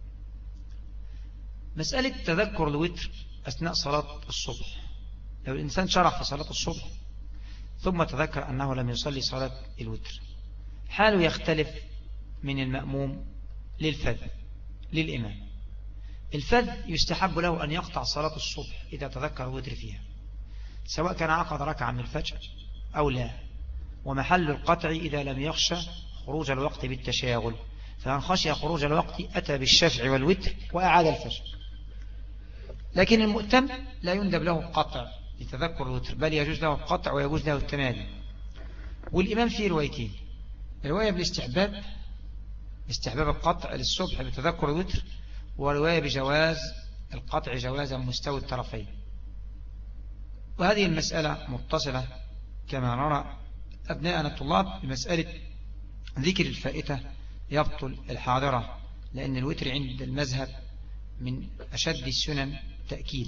[SPEAKER 1] مسألة تذكر الوتر أثناء صلاة الصبح، لو الإنسان شرع في صلاة الصبح ثم تذكر أنه لم يصلي صلاة الوتر، حاله يختلف من المأموم للفذ للإمام. الفذ يستحب له أن يقطع صلاة الصبح إذا تذكر الوتر فيها، سواء كان عقد ركعة من الفجر أو لا، ومحل القطع إذا لم يخشى خروج الوقت بالتشاغل، فإن خشي خروج الوقت أتى بالشفع والوتر وأعاد الفجر. لكن المؤتم لا يندب له القطع لتذكر الوتر، بل يجوز له القطع ويجوز له التمادي. والإمام فيه روايتين: رواية بالاستحباب، استحباب القطع للصبح بتذكر الوتر، ورواية بجواز القطع جوازا مستوي الطرفين. وهذه المسألة متصلة كما نرى أبناءنا الطلاب بمسألة ذكر الفائتة يبطل الحاضرة، لأن الوتر عند المذهب من أشد السنن تأكيدا.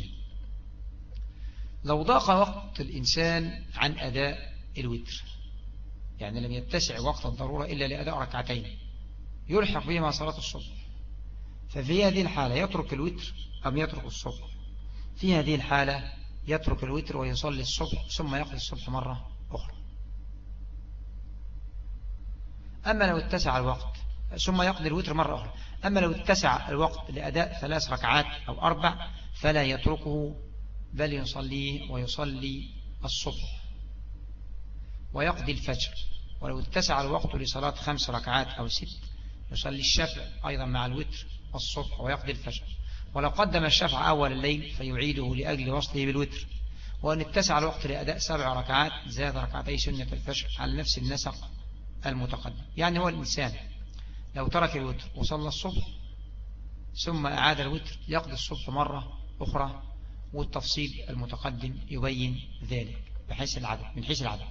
[SPEAKER 1] لو ضاق وقت الإنسان عن أداء الوتر، يعني لم يتسع وقت الضرورة إلا لأداء ركعتين يلحق بهما صلاة الصبح، ففي هذه الحالة يترك الوتر أم يترك الصبح؟ في هذه الحالة يترك الوتر ويصلي الصبح ثم يقضي الصبح مرة أخرى. أما لو اتسع الوقت ثم يقضي الوتر مرة أخرى. أما لو اتسع الوقت لأداء 3 ركعات أو 4 فلا يتركه، بل يصليه ويصلي الصبح ويقضي الفجر. ولو اتسع الوقت لصلاة 5 ركعات أو 6 يصلي الشفع أيضا مع الوتر والصبح ويقضي الفجر. ولو قدم الشفع أول الليل فيعيده لأجل وصله بالوتر. وأن اتسع الوقت لأداء 7 ركعات زاد ركعتي سنة الفجر على نفس النسق المتقدم. يعني هو الإنسان لو ترك الوتر وصلى الصبح ثم أعاد الوتر يقضي الصبح مرة أخرى، والتفصيل المتقدم يبين ذلك بحيث العدد من حيث العدد.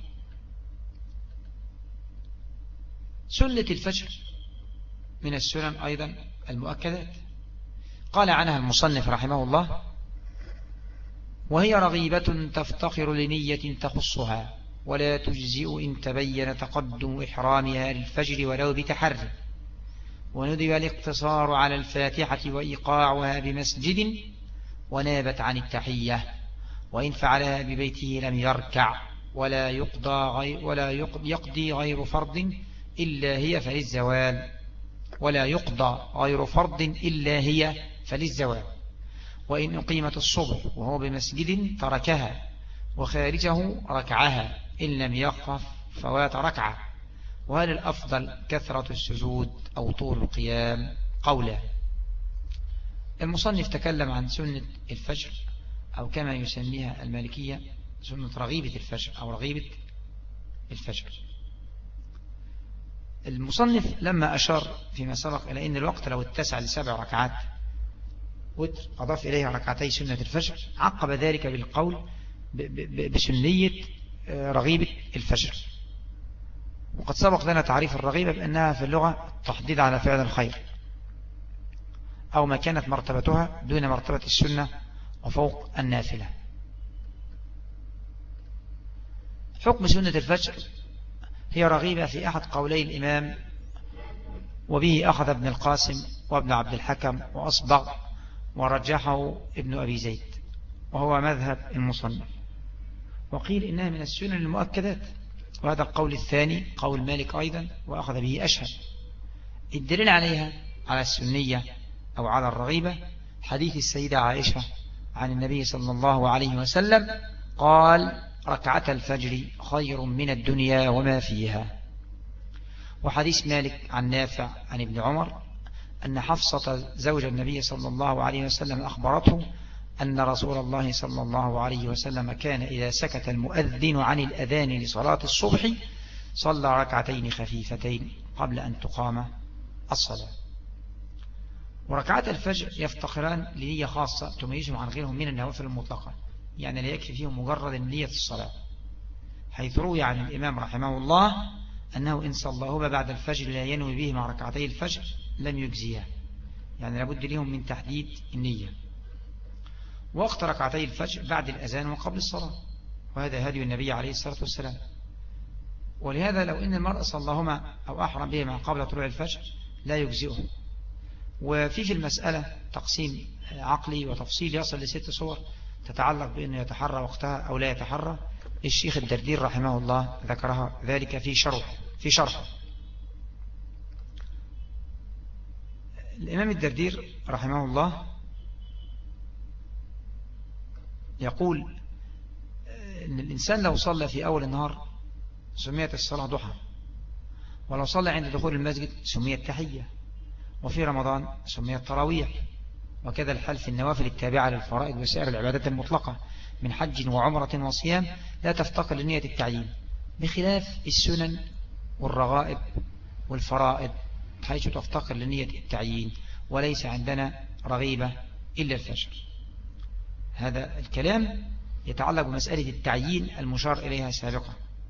[SPEAKER 1] سنة الفجر من السنن أيضا المؤكدات، قال عنها المصنف رحمه الله: وهي رغيبة تفتقر لنية تخصها، ولا تجزئ إن تبين تقدم إحرامها للفجر ولو بتحري، وندب الاقتصار على الفاتحة وإيقاعها بمسجد، ونابت عن التحية، وإن فعلها ببيته لم يركع، ولا يقضي غير فرض إلا هي فللزوال، ولا يقضى غير فرض إلا هي فللزوال. وإن أقيمت الصبح وهو بمسجد تركها، وخارجه ركعها إن لم يخف فوات ركعة. وهل الأفضل كثرة السجود أو طول القيام؟ قولا. المصنف تكلم عن سنة الفجر، أو كما يسميها المالكية سنة رغيبة الفجر أو رغيبة الفجر. المصنف لما أشار فيما سبق إلى أن الوقت لو اتسع ل7 ركعات وتر أضاف إليها ركعتي سنة الفجر، عقب ذلك بالقول بسنية رغيبة الفجر. وقد سبق لنا تعريف الرغيبة بأنها في اللغة تحديد على فعل الخير، أو ما كانت مرتبتها دون مرتبة السنة وفوق النافلة. حكم سنة الفجر: هي رغيبة في أحد قولي الإمام، وبه أخذ ابن القاسم وابن عبد الحكم وأصبغ، ورجحه ابن أبي زيد، وهو مذهب المصنف. وقيل إنها من السنن المؤكدات، وهذا القول الثاني قول مالك أيضا، وأخذ به أشهر. الدليل عليها على السنية أو على الرغيبة حديث السيدة عائشة عن النبي صلى الله عليه وسلم قال: ركعة الفجر خير من الدنيا وما فيها. وحديث مالك عن نافع عن ابن عمر أن حفصة زوج النبي صلى الله عليه وسلم أخبرته أن رسول الله صلى الله عليه وسلم كان إذا سكت المؤذن عن الأذان لصلاة الصبح صلى ركعتين خفيفتين قبل أن تقام الصلاة. وركعات الفجر يفتقران لنية خاصة تميزهم عن غيرهم من النوافل المطلقة، يعني لا يكفي فيهم مجرد نية الصلاة، حيث روي عن الإمام رحمه الله أنه إن صلاهما بعد الفجر لا ينوي به مع ركعتي الفجر لم يجزيه، يعني لابد لهم من تحديد النية. وقت ركعتي الفجر بعد الأذان وقبل الصلاة، وهذا هدي النبي عليه الصلاة والسلام. ولهذا لو إن المرء صلاهما أو أحرم بهما قبل طلوع الفجر لا يجزئه. وفي المسألة تقسيم عقلي وتفصيل يصل ل6 صور تتعلق بأنه يتحرى وقتها أو لا يتحرى. الشيخ الدردير رحمه الله ذكرها ذلك في شرح. الإمام الدردير رحمه الله يقول إن الإنسان لو صلى في أول النهار سميت الصلاة ضحى، ولو صلى عند دخول المسجد سميت تحية، وفي رمضان سميت تراويح، وكذا الحال في النوافل التابعة للفرائض وسائر العبادات المطلقة من حج وعمرة وصيام لا تفتقر لنية التعيين، بخلاف السنن والرغائب والفرائض حيث تفتقر لنية التعيين، وليس عندنا رغيبة إلا الفجر. هذا الكلام يتعلق بمسألة التعيين المشار إليها سابقا.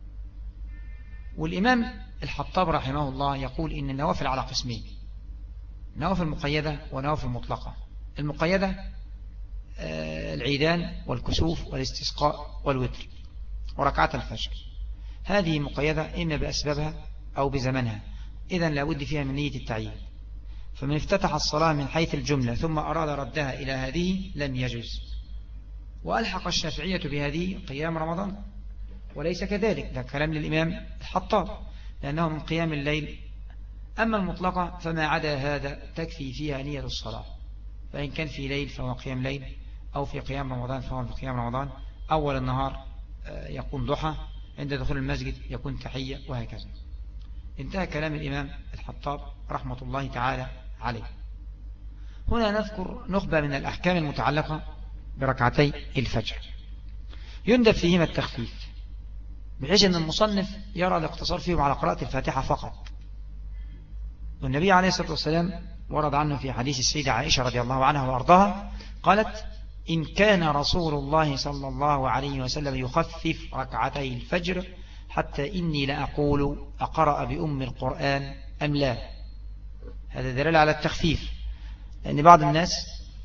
[SPEAKER 1] والإمام الحطاب رحمه الله يقول إن النوافل على قسمين: نوافل مقيدة ونوافل مطلقة. المقيدة العيدان والكسوف والاستسقاء والوتر وركعات الفجر، هذه مقيدة إما بأسبابها أو بزمنها، إذن لا بد فيها من نية التعيين. فمن افتتح الصلاة من حيث الجملة ثم أراد ردها إلى هذه لم يجوز. وألحق الشافعية بهذه قيام رمضان، وليس كذلك، ده كلام للإمام الحطاب، لأنه من قيام الليل. أما المطلقة فما عدا هذا تكفي فيها نية الصلاة، فإن كان في ليل فهو قيام ليل، أو في قيام رمضان فهو في قيام رمضان. أول النهار يكون ضحى، عند دخول المسجد يكون تحية، وهكذا. انتهى كلام الإمام الحطاب رحمة الله تعالى عليه. هنا نذكر نخبة من الأحكام المتعلقة بركعتي الفجر. يندب فيهما التخفيف، بحيث أن المصنف يرى الاقتصار فيهم على قراءة الفاتحة فقط. والنبي عليه الصلاة والسلام ورد عنه في حديث السيدة عائشة رضي الله عنها وأرضاها قالت: إن كان رسول الله صلى الله عليه وسلم يخفف ركعتي الفجر حتى إني لأقول أقرأ بأم القرآن أم لا. هذا دليل على التخفيف، لأن بعض الناس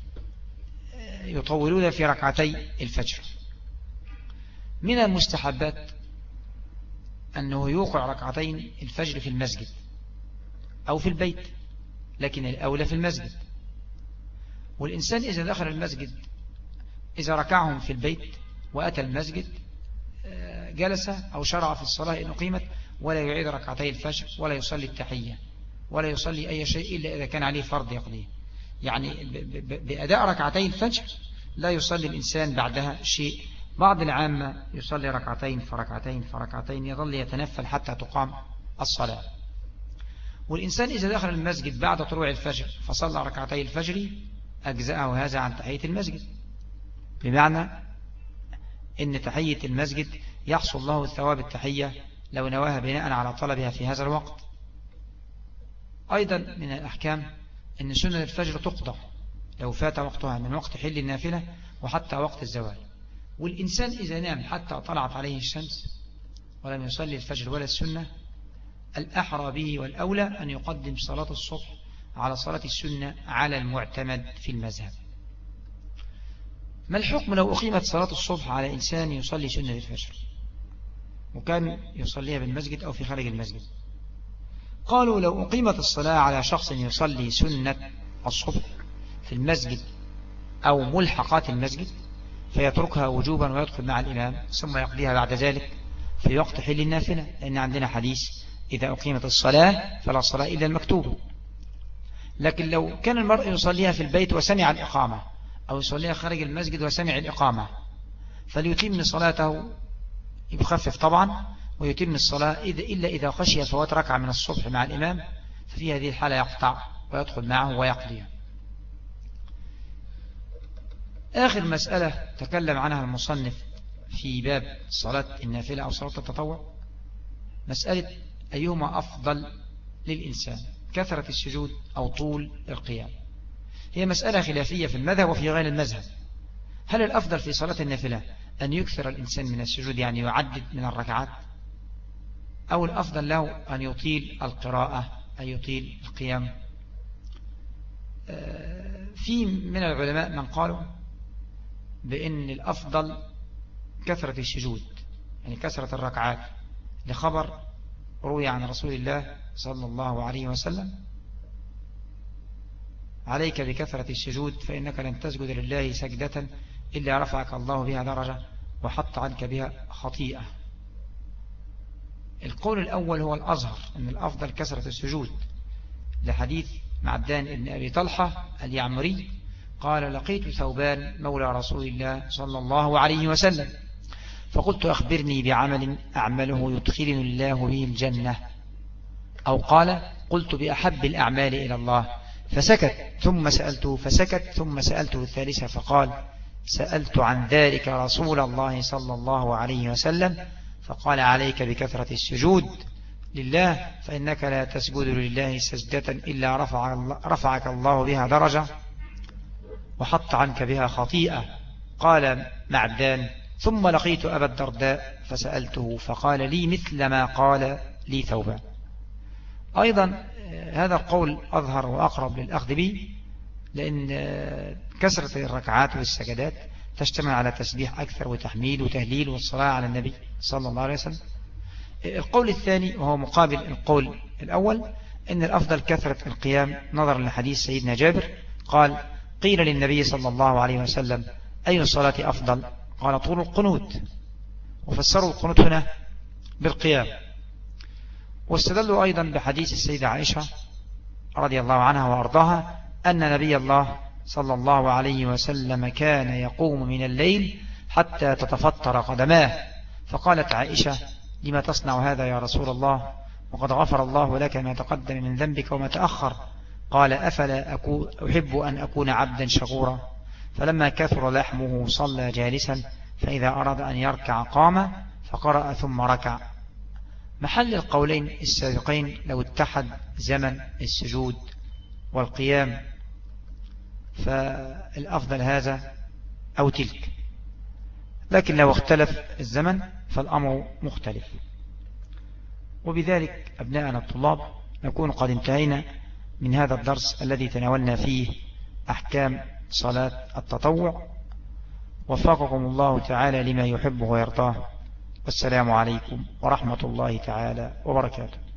[SPEAKER 1] يطولون في ركعتي الفجر. من المستحبات أنه يوقع ركعتين الفجر في المسجد أو في البيت، لكن الأولى في المسجد. والإنسان إذا دخل المسجد إذا ركعهم في البيت وأتى المسجد جلس أو شرع في الصلاة إن أقيمت، ولا يعيد ركعتي الفجر ولا يصلي التحية ولا يصلي أي شيء إلا إذا كان عليه فرض يقضيه. يعني بأداء ركعتي الفجر لا يصلي الإنسان بعدها شيء. بعض العامة يصلي ركعتين فركعتين فركعتين، يظل يتنفل حتى تقام الصلاة. والإنسان إذا دخل المسجد بعد طلوع الفجر فصلى ركعتي الفجر أجزأه هذا عن تحية المسجد، بمعنى إن تحية المسجد يحصل له ثواب التحية لو نواها بناء على طلبها في هذا الوقت. أيضا من الأحكام أن سنة الفجر تقضى لو فات وقتها من وقت حل النافلة وحتى وقت الزوال. والإنسان إذا نام حتى طلعت عليه الشمس ولم يصلي الفجر ولا السنة، الأحرى به والأولى أن يقدم صلاة الصبح على صلاة السنة على المعتمد في المذهب. ما الحكم لو أقيمت صلاة الصبح على إنسان يصلي سنة الفجر وكان يصليها بالمسجد أو في خارج المسجد؟ قالوا لو أقيمت الصلاة على شخص يصلي سنة الصبح في المسجد أو ملحقات المسجد فيتركها وجوبا ويدخل مع الإمام ثم يقضيها بعد ذلك في وقت حل النافلة، لأن عندنا حديث إذا أقيمت الصلاة فلا صلاة إلا المكتوبة. لكن لو كان المرء يصليها في البيت وسمع الإقامة أو يصليها خارج المسجد وسمع الإقامة فليتم صلاته، يخفف طبعا ويتم الصلاة إلا إذا خشي فوات ركعة من الصبح مع الإمام، ففي هذه الحالة يقطع ويدخل معه ويقضيها. آخر مسألة تكلم عنها المصنف في باب صلاة النافلة أو صلاة التطوع، مسألة أيهما أفضل للإنسان، كثرة السجود أو طول القيام. هي مسألة خلافية في المذهب وفي غير المذهب. هل الأفضل في صلاة النافلة أن يكثر الإنسان من السجود يعني يعدد من الركعات، أو الأفضل له أن يطيل القراءة أي يطيل القيام؟ في من العلماء من قالوا بأن الأفضل كثرة السجود، يعني كثرة الركعات، لخبر روي عن رسول الله صلى الله عليه وسلم: عليك بكثرة السجود فإنك لن تسجد لله سجدة إلا رفعك الله بها درجة وحط عنك بها خطيئة. القول الأول هو الأظهر، أن الأفضل كثرة السجود، لحديث معدان ابن أبي طلحة اليعمري قال: لقيت ثوبان مولى رسول الله صلى الله عليه وسلم فقلت: أخبرني بعمل أعمله يدخلني الله به الجنة، أو قال: قلت: بأحب الأعمال إلى الله، فسكت ثم سألته فسكت ثم سألته الثالثة فقال: سألت عن ذلك رسول الله صلى الله عليه وسلم فقال: عليك بكثرة السجود لله فإنك لا تسجد لله سجدة إلا رفعك الله بها درجة وحط عنك بها خطيئة. قال معدان: ثم لقيت أبا الدرداء فسألته فقال لي مثل ما قال لي ثوبان. أيضا هذا القول أظهر وأقرب للأخذ به، لأن كثرة الركعات والسجدات تجتمع على تسبيح أكثر وتحميد وتهليل والصلاة على النبي صلى الله عليه وسلم. القول الثاني وهو مقابل القول الأول أن الأفضل كثرة القيام، نظرا لحديث سيدنا جابر قال: قيل للنبي صلى الله عليه وسلم: أي الصلاة أفضل؟ قال: طول القنوت. وفسروا القنوت هنا بالقيام. واستدلوا أيضا بحديث السيدة عائشة رضي الله عنها وأرضاها أن نبي الله صلى الله عليه وسلم كان يقوم من الليل حتى تتفطر قدماه، فقالت عائشة: لما تصنع هذا يا رسول الله وقد غفر الله لك ما تقدم من ذنبك وما تأخر؟ قال: أفلا أحب أن أكون عبدا شكورا؟ فلما كثر لحمه صلى جالسا، فإذا أراد أن يركع قام فقرأ ثم ركع. محل القولين السابقين لو اتحد زمن السجود والقيام فالأفضل هذا أو تلك، لكن لو اختلف الزمن فالأمر مختلف. وبذلك أبناءنا الطلاب نكون قد انتهينا من هذا الدرس الذي تناولنا فيه أحكام صلاة التطوع. وفقكم الله تعالى لما يحب ويرضاه، والسلام عليكم ورحمة الله تعالى وبركاته.